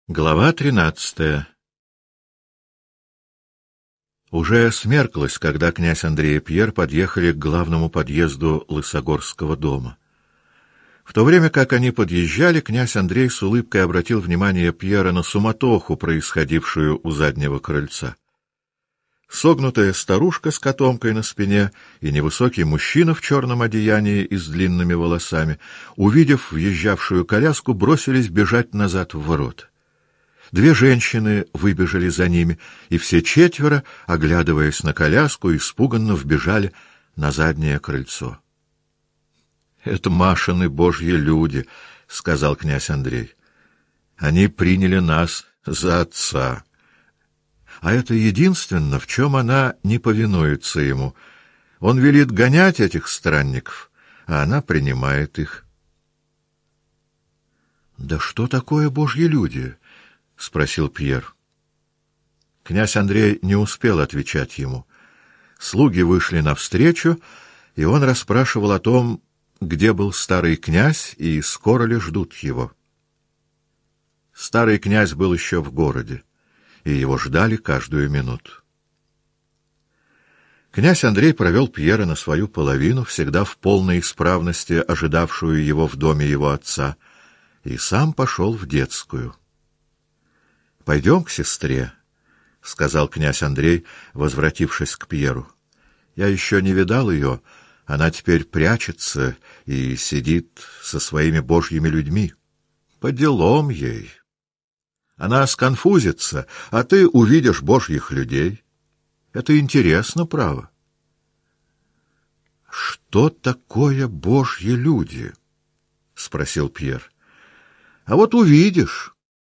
Глава 13. Уже смерклось, когда князь Андрей и Пьер подъехали к главному подъезду Лысогорского дома. В то время как они подъезжали, князь Андрей с улыбкой обратил внимание Пьера на суматоху, происходившую у заднего крыльца. Согнутая старушка с котомкой на спине и невысокий мужчина в черном одеянии и с длинными волосами, увидев въезжавшую коляску, бросились бежать назад в ворота. Две женщины выбежали за ними, и все четверо, оглядываясь на коляску, испуганно вбежали на заднее крыльцо. — Это Машины божьи люди, — сказал князь Андрей. — Они приняли нас за отца. А это единственно, в чем она не повинуется ему. Он велит гонять этих странников, а она принимает их. — Да что такое божьи люди? — спросил Пьер. Князь Андрей не успел отвечать ему. Слуги вышли навстречу, и он расспрашивал о том, где был старый князь и скоро ли ждут его. Старый князь был еще в городе, и его ждали каждую минуту. Князь Андрей провел Пьера на свою половину, всегда в полной исправности ожидавшую его в доме его отца, и сам пошел в детскую. — Пойдем к сестре, — сказал князь Андрей, возвратившись к Пьеру. — Я еще не видал ее, она теперь прячется и сидит со своими божьими людьми. По делам ей. Она сконфузится, а ты увидишь божьих людей. Это интересно, право. — Что такое божьи люди? — спросил Пьер. — А вот увидишь.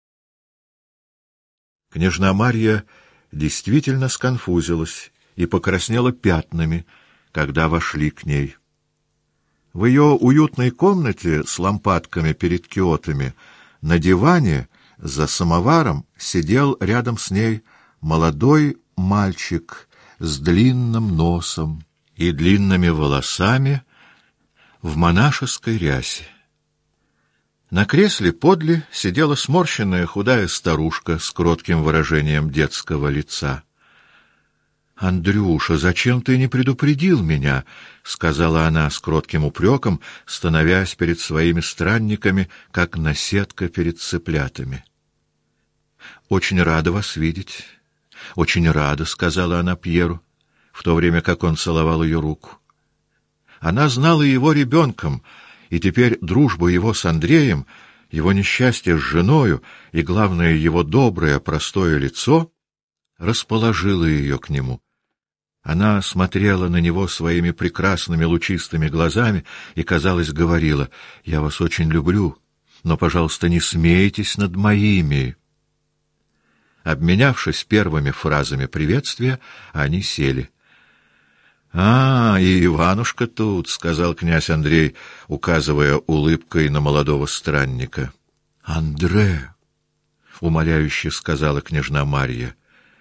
Княжна Марья действительно сконфузилась и покраснела пятнами, когда вошли к ней. В ее уютной комнате с лампадками перед киотами на диване за самоваром сидел рядом с ней молодой мальчик с длинным носом и длинными волосами в монашеской рясе. На кресле подле сидела сморщенная худая старушка с кротким выражением детского лица. — Андрюша, зачем ты не предупредил меня? — сказала она с кротким упреком, становясь перед своими странниками, как наседка перед цыплятами. — Очень рада вас видеть. — Очень рада, — сказала она Пьеру, в то время как он целовал ее руку. Она знала его ребенком, и теперь дружба его с Андреем, его несчастье с женою и, главное, его доброе, простое лицо расположило ее к нему. Она смотрела на него своими прекрасными лучистыми глазами и, казалось, говорила: «Я вас очень люблю, но, пожалуйста, не смейтесь над моими». Обменявшись первыми фразами приветствия, они сели. — А, и Иванушка тут, — сказал князь Андрей, указывая улыбкой на молодого странника. — Андре, — умоляюще сказала княжна Марья.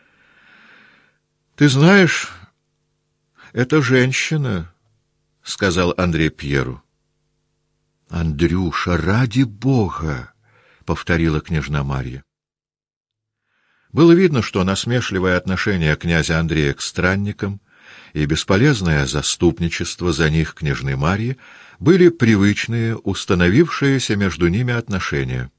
— Ты знаешь, это женщина, — сказал Андрей Пьеру. — Андрюша, ради Бога, — повторила княжна Марья. Было видно, что насмешливое отношение князя Андрея к странникам и бесполезное заступничество за них княжны Марьи были привычные, установившиеся между ними отношения.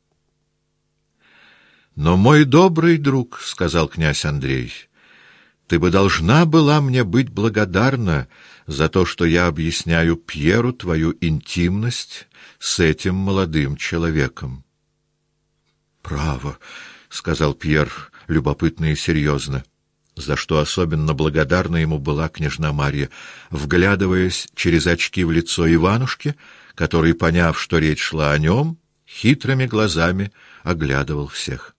— Но, мой добрый друг, — сказал князь Андрей, — ты бы должна была мне быть благодарна за то, что я объясняю Пьеру твою интимность с этим молодым человеком. — Право, — сказал Пьер любопытно и серьезно, за что особенно благодарна ему была княжна Марья, вглядываясь через очки в лицо Иванушки, который, поняв, что речь шла о нем, хитрыми глазами оглядывал всех.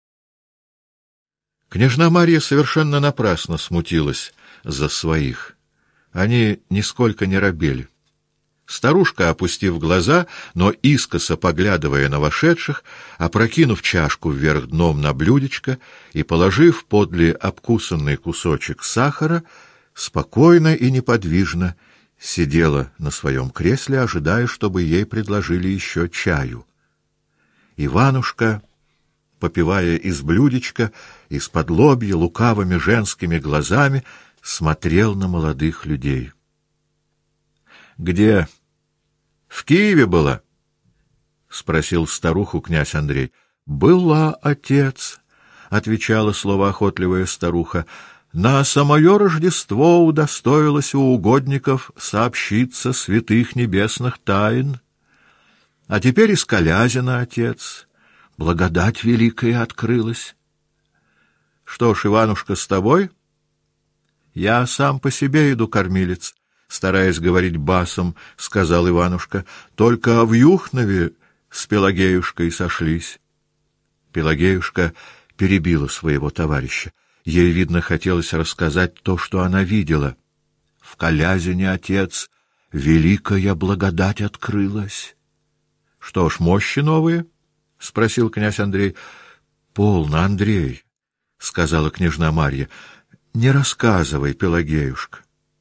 Княжна Марья совершенно напрасно смутилась за своих. Они нисколько не робели. Старушка, опустив глаза, но искоса поглядывая на вошедших, опрокинув чашку вверх дном на блюдечко и положив подле обкусанный кусочек сахара, спокойно и неподвижно сидела на своем кресле, ожидая, чтобы ей предложили еще чаю. Иванушка попивая из блюдечка, из-под лобья лукавыми женскими глазами смотрел на молодых людей. — Где? В Киеве была? — спросил старуху князь Андрей. — Была, отец, — отвечала словоохотливая старуха. — На самое Рождество удостоилась у угодников сообщиться святых небесных тайн. А теперь из Колязина, отец, благодать великая открылась. — Что ж, Иванушка, с тобой? — Я сам по себе иду, кормилец, — стараясь говорить басом, сказал Иванушка. — Только в Юхнове с Пелагеюшкой сошлись. Пелагеюшка перебила своего товарища. Ей, видно, хотелось рассказать то, что она видела. — В Колязине, отец, великая благодать открылась. — Что ж, мощи новые? — спросил князь Андрей. — Полно, Андрей, — сказала княжна Марья. — Не рассказывай, Пелагеюшка.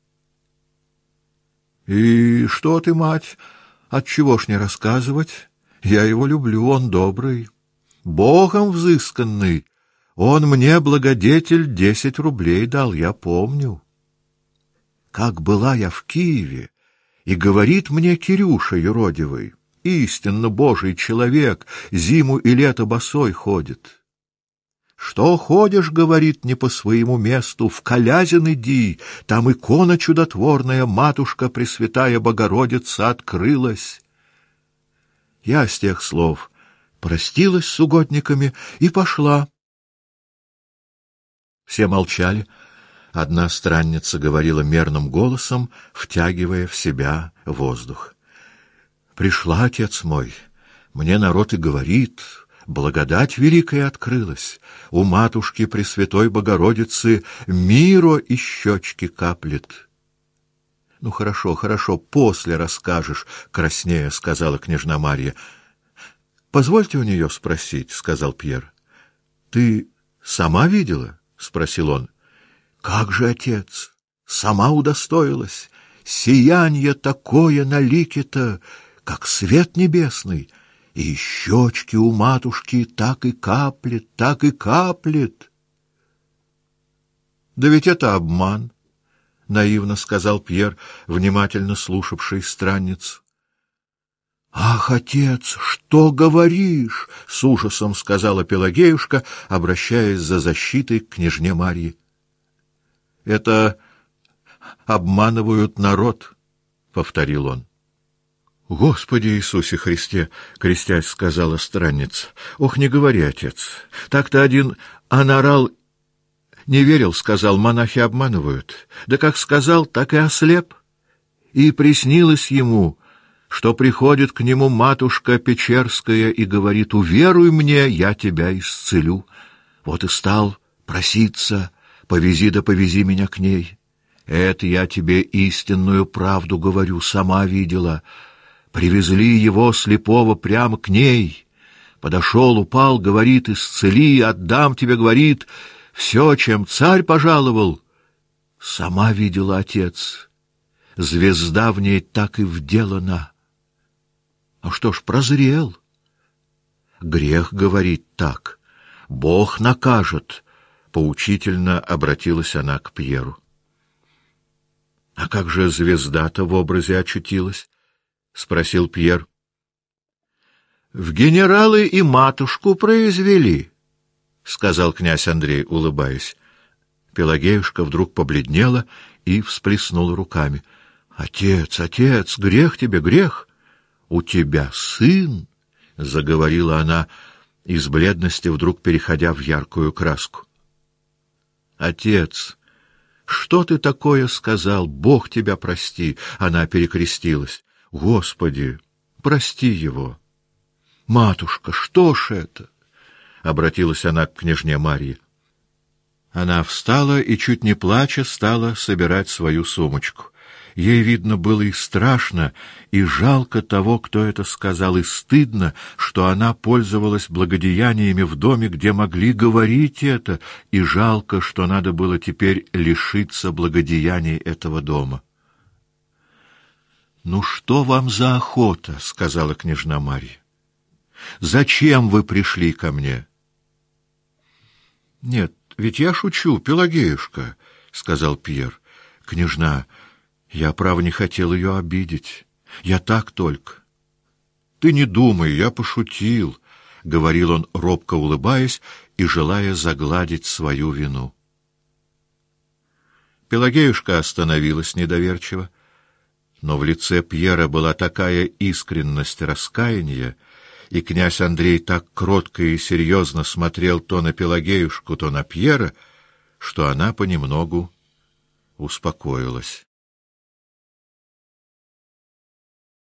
— И что ты, мать, отчего ж не рассказывать? Я его люблю, он добрый, Богом взысканный. Он мне, благодетель, 10 рублей дал, я помню. Как была я в Киеве, и говорит мне Кирюша юродивый, истинно Божий человек, зиму и лето босой ходит. Что ходишь, говорит, не по своему месту, в Колязин иди, там икона чудотворная, матушка Пресвятая Богородица открылась. Я с тех слов простилась с угодниками и пошла. Все молчали. Одна странница говорила мерным голосом, втягивая в себя воздух. «Пришла, отец мой, мне народ и говорит, благодать великая открылась, у матушки Пресвятой Богородицы миро из щечки каплет». — Ну, хорошо, хорошо, после расскажешь, — краснея сказала княжна Марья. — Позвольте у нее спросить, — сказал Пьер. — Ты сама видела? — спросил он. — Как же, отец, сама удостоилась. Сиянье такое на лике-то, как свет небесный, и щечки у матушки так и каплет, так и каплет. — Да ведь это обман, — наивно сказал Пьер, внимательно слушавший странницу. — Ах, отец, что говоришь? — с ужасом сказала Пелагеюшка, обращаясь за защитой к княжне Марье. — Это обманывают народ, — повторил он. — Господи Иисусе Христе! — крестясь, сказала странница. — Ох, не говори, отец. Так-то один анарал не верил, сказал, монахи обманывают. Да как сказал, так и ослеп. И приснилось ему, что приходит к нему матушка Печерская и говорит: «Уверуй мне, я тебя исцелю». Вот и стал проситься: «Повези да повези меня к ней». Это я тебе истинную правду говорю, сама видела. Привезли его слепого прямо к ней. Подошел, упал, говорит: «Исцели, отдам тебе», говорит, «все, чем царь пожаловал». Сама видела, отец. Звезда в ней так и вделана. А что ж, прозрел. Грех говорить так. Бог накажет. Поучительно обратилась она к Пьеру. — А как же звезда-то в образе очутилась? — спросил Пьер. — В генералы и матушку произвели, — сказал князь Андрей, улыбаясь. Пелагеюшка вдруг побледнела и всплеснула руками. — Отец, отец, грех тебе, грех! У тебя сын, — заговорила она, из бледности вдруг переходя в яркую краску. — Отец, что ты такое сказал? Бог тебя прости! Она перекрестилась. — Господи, прости его! — Матушка, что ж это? — обратилась она к княжне Марье. Она встала и, чуть не плача, стала собирать свою сумочку. Ей, видно, было и страшно, и жалко того, кто это сказал, и стыдно, что она пользовалась благодеяниями в доме, где могли говорить это, и жалко, что надо было теперь лишиться благодеяний этого дома. — Ну что вам за охота? — сказала княжна Марья. — Зачем вы пришли ко мне? — Нет, ведь я шучу, Пелагеюшка, — сказал Пьер. — Княжна, я, право, не хотел ее обидеть. Я так только. — Ты не думай, я пошутил, — говорил он, робко улыбаясь и желая загладить свою вину. Пелагеюшка остановилась недоверчиво, но в лице Пьера была такая искренность раскаяния, и князь Андрей так кротко и серьезно смотрел то на Пелагеюшку, то на Пьера, что она понемногу успокоилась.